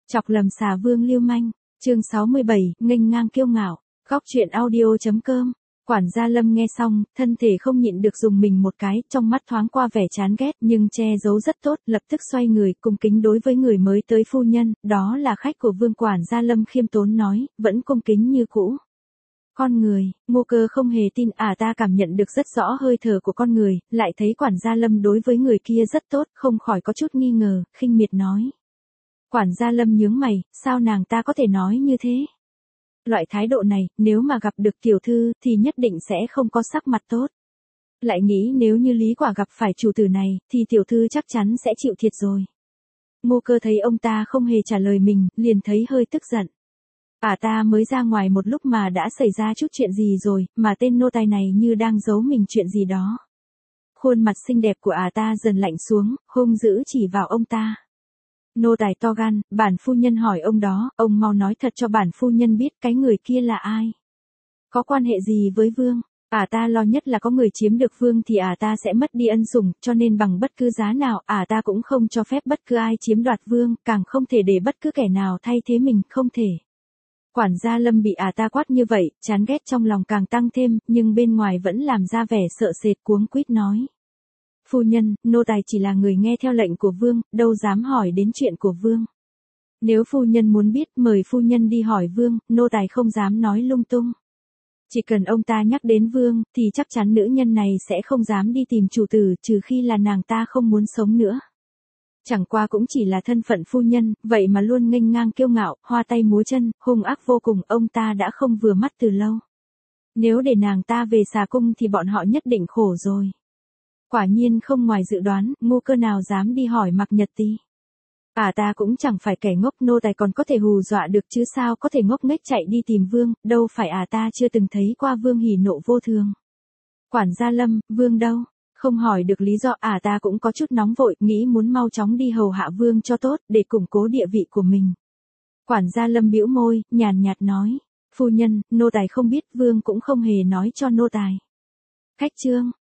Chọc lầm xà vương lưu manh. Chương 67, nghênh ngang kiêu ngạo. Góc truyện audio.com. Quản gia Lâm nghe xong, thân thể không nhịn được dùng mình một cái, trong mắt thoáng qua vẻ chán ghét nhưng che giấu rất tốt, lập tức xoay người, cung kính đối với người mới tới phu nhân, đó là khách của Vương. Quản gia Lâm khiêm tốn nói, vẫn cung kính như cũ. Con người, Ngô Cơ không hề tin, ta cảm nhận được rất rõ hơi thở của con người, lại thấy quản gia Lâm đối với người kia rất tốt, không khỏi có chút nghi ngờ, khinh miệt nói. Quản gia Lâm nhướng mày, sao nàng ta có thể nói như thế? Loại thái độ này, nếu mà gặp được tiểu thư thì nhất định sẽ không có sắc mặt tốt. Lại nghĩ nếu như Lý Quả gặp phải chủ tử này, thì tiểu thư chắc chắn sẽ chịu thiệt rồi. Ngô Cơ thấy ông ta không hề trả lời mình, liền thấy hơi tức giận. Ta mới ra ngoài một lúc mà đã xảy ra chút chuyện gì rồi, mà tên nô tài này như đang giấu mình chuyện gì đó. Khuôn mặt xinh đẹp của ta dần lạnh xuống, hung dữ chỉ vào ông ta. Nô tài to gan, bản phu nhân hỏi ông đó, ông mau nói thật cho bản phu nhân biết cái người kia là ai. Có quan hệ gì với Vương? Ta lo nhất là có người chiếm được Vương thì ta sẽ mất đi ân sủng, cho nên bằng bất cứ giá nào, ta cũng không cho phép bất cứ ai chiếm đoạt Vương, càng không thể để bất cứ kẻ nào thay thế mình, không thể. Quản gia Lâm bị ta quát như vậy, chán ghét trong lòng càng tăng thêm, nhưng bên ngoài vẫn làm ra vẻ sợ sệt, cuống quýt nói. Phu nhân, nô tài chỉ là người nghe theo lệnh của Vương, đâu dám hỏi đến chuyện của Vương. Nếu phu nhân muốn biết, mời phu nhân đi hỏi Vương, nô tài không dám nói lung tung. Chỉ cần ông ta nhắc đến Vương, thì chắc chắn nữ nhân này sẽ không dám đi tìm chủ tử, trừ khi là nàng ta không muốn sống nữa. Chẳng qua cũng chỉ là thân phận phu nhân, vậy mà luôn nghênh ngang kiêu ngạo, hoa tay múa chân, hung ác vô cùng, ông ta đã không vừa mắt từ lâu. Nếu để nàng ta về xà cung thì bọn họ nhất định khổ rồi. Quả nhiên không ngoài dự đoán, Ngô Cơ nào dám đi hỏi Mạc Nhật Tý. Ta cũng chẳng phải kẻ ngốc, nô tài còn có thể hù dọa được chứ sao có thể ngốc nghếch chạy đi tìm Vương, đâu phải ta chưa từng thấy qua Vương hỉ nộ vô thường. Quản gia Lâm, Vương đâu? Không hỏi được lý do, ta cũng có chút nóng vội, nghĩ muốn mau chóng đi hầu hạ Vương cho tốt, để củng cố địa vị của mình. Quản gia Lâm bĩu môi, nhàn nhạt nói, phu nhân, nô tài không biết, Vương cũng không hề nói cho nô tài. Khách trương,